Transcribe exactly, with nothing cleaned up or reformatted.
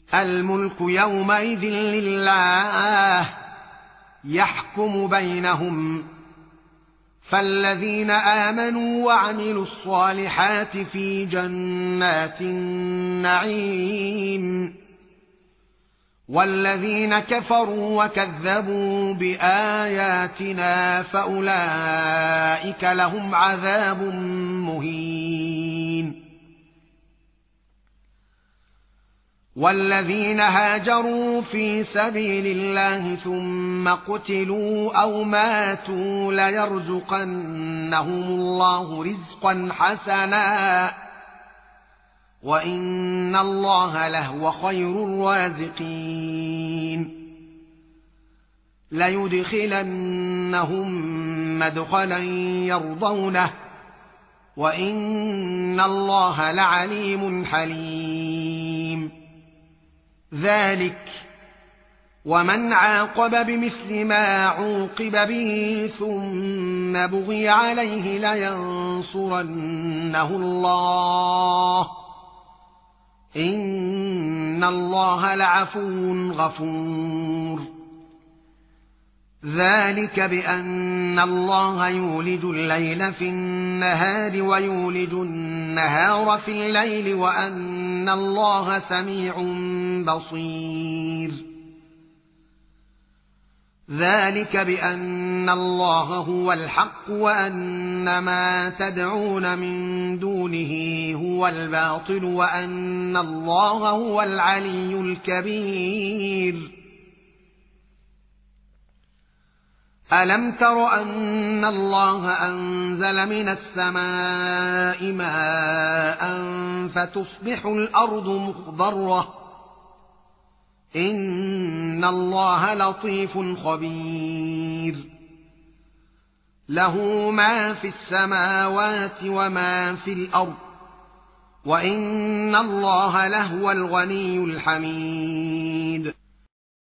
الملك يومئذ لله يحكم بينهم فالذين آمنوا وعملوا الصالحات في جنات النعيم والذين كفروا وكذبوا بآياتنا فأولئك لهم عذاب مهين والذين هاجروا في سبيل الله ثم قتلوا أو ماتوا ليرزقنهم الله رزقا حسنا وإن الله لهو خير الرازقين ليدخلنهم مدخلا يرضونه وإن الله لعليم حليم ذلك ومن عاقب بمثل ما عوقب به ثم بغي عليه لينصرنه الله إن الله لعفو غفور ذلك بأن الله يولج الليل في النهار ويولج النهار في الليل وأن الله سميع بصير ذلك بأن الله هو الحق وأن ما تدعون من دونه هو الباطل وأن الله هو العلي الكبير ألم تر أن الله أنزل من السماء ماء فتصبح الأرض مخضرة إن الله لطيف خبير له ما في السماوات وما في الأرض وإن الله لهو الغني الحميد